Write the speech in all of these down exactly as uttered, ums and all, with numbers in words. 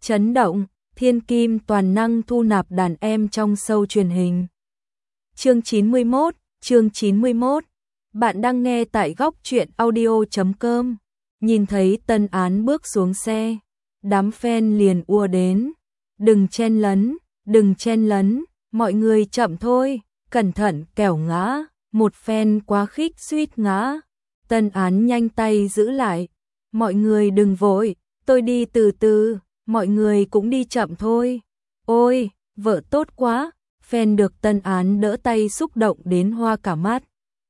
Chấn động, thiên kim toàn năng thu nạp đàn em trong show truyền hình. Chương chín mươi mốt, chương chín mươi mốt. Bạn đang nghe tại góc truyện audio chấm com. Nhìn thấy Tân Án bước xuống xe, đám fan liền ùa đến. Đừng chen lấn, đừng chen lấn, mọi người chậm thôi, cẩn thận kẻo ngã. Một fan quá khích suýt ngã. Tân Án nhanh tay giữ lại. Mọi người đừng vội, tôi đi từ từ, mọi người cũng đi chậm thôi. Ôi, vợ tốt quá, fan được Tân Án đỡ tay xúc động đến hoa cả mắt.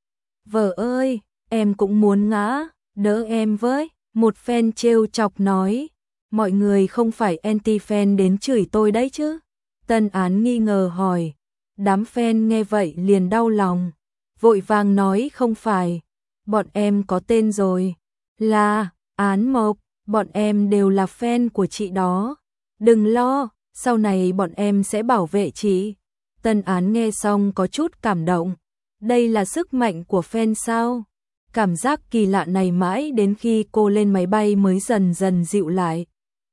Vợ ơi, em cũng muốn ngã, đỡ em với. Một fan trêu chọc nói, mọi người không phải anti-fan đến chửi tôi đấy chứ? Tân Án nghi ngờ hỏi, đám fan nghe vậy liền đau lòng, vội vàng nói không phải, bọn em có tên rồi, là Án Mộc, bọn em đều là fan của chị đó, đừng lo, sau này bọn em sẽ bảo vệ chị. Tân Án nghe xong có chút cảm động, đây là sức mạnh của fan sao? Cảm giác kỳ lạ này mãi đến khi cô lên máy bay mới dần dần dịu lại.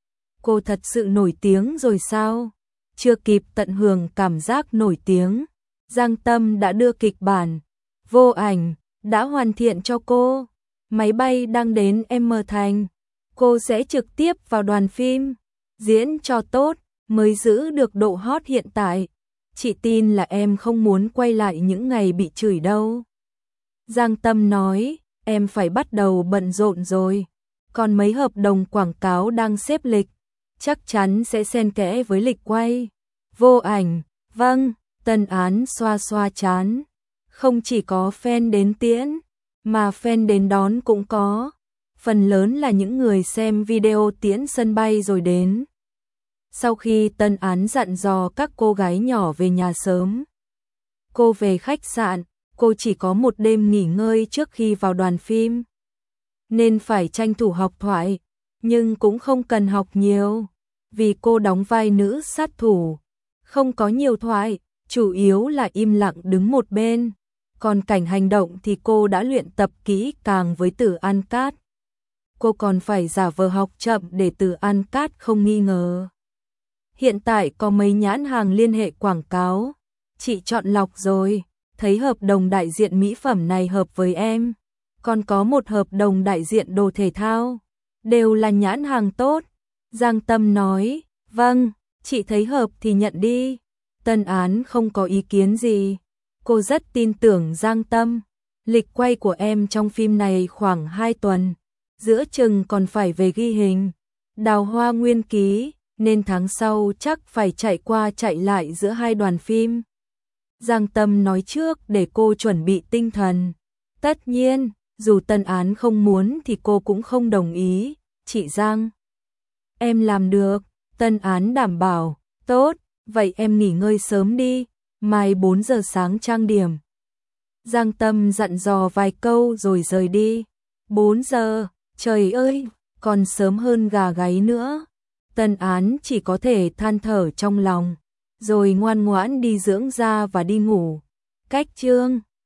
Cô thật sự nổi tiếng rồi sao? Chưa kịp tận hưởng cảm giác nổi tiếng, Giang Tâm đã đưa kịch bản, vô ảnh, đã hoàn thiện cho cô. Máy bay đang đến M Thành, cô sẽ trực tiếp vào đoàn phim, diễn cho tốt mới giữ được độ hot hiện tại. Chị tin là em không muốn quay lại những ngày bị chửi đâu. Giang Tâm nói, em phải bắt đầu bận rộn rồi, còn mấy hợp đồng quảng cáo đang xếp lịch, chắc chắn sẽ xen kẽ với lịch quay. Vô ảnh, vâng, Tân Án xoa xoa chán, không chỉ có fan đến tiễn, mà fan đến đón cũng có, phần lớn là những người xem video tiễn sân bay rồi đến. Sau khi Tân Án dặn dò các cô gái nhỏ về nhà sớm, cô về khách sạn, cô chỉ có một đêm nghỉ ngơi trước khi vào đoàn phim, nên phải tranh thủ học thoại, nhưng cũng không cần học nhiều, vì cô đóng vai nữ sát thủ, không có nhiều thoại, chủ yếu là im lặng đứng một bên, còn cảnh hành động thì cô đã luyện tập kỹ càng với Từ An Cát. Cô còn phải giả vờ học chậm để Từ An Cát không nghi ngờ. Hiện tại có mấy nhãn hàng liên hệ quảng cáo, chị chọn lọc rồi, thấy hợp đồng đại diện mỹ phẩm này hợp với em, còn có một hợp đồng đại diện đồ thể thao, đều là nhãn hàng tốt. Giang Tâm nói, vâng, chị thấy hợp thì nhận đi. Tân Án không có ý kiến gì, cô rất tin tưởng Giang Tâm. Lịch quay của em trong phim này khoảng hai tuần, giữa chừng còn phải về ghi hình, đào hoa nguyên ký, nên tháng sau chắc phải chạy qua chạy lại giữa hai đoàn phim. Giang Tâm nói trước để cô chuẩn bị tinh thần. Tất nhiên, dù Tân Án không muốn thì cô cũng không đồng ý. Chị Giang, em làm được. Tân Án đảm bảo. Tốt, vậy em nghỉ ngơi sớm đi, mai bốn giờ sáng trang điểm. Giang Tâm dặn dò vài câu rồi rời đi. bốn giờ, trời ơi, còn sớm hơn gà gáy nữa. Tân Án chỉ có thể than thở trong lòng, rồi ngoan ngoãn đi dưỡng da và đi ngủ. Cách chương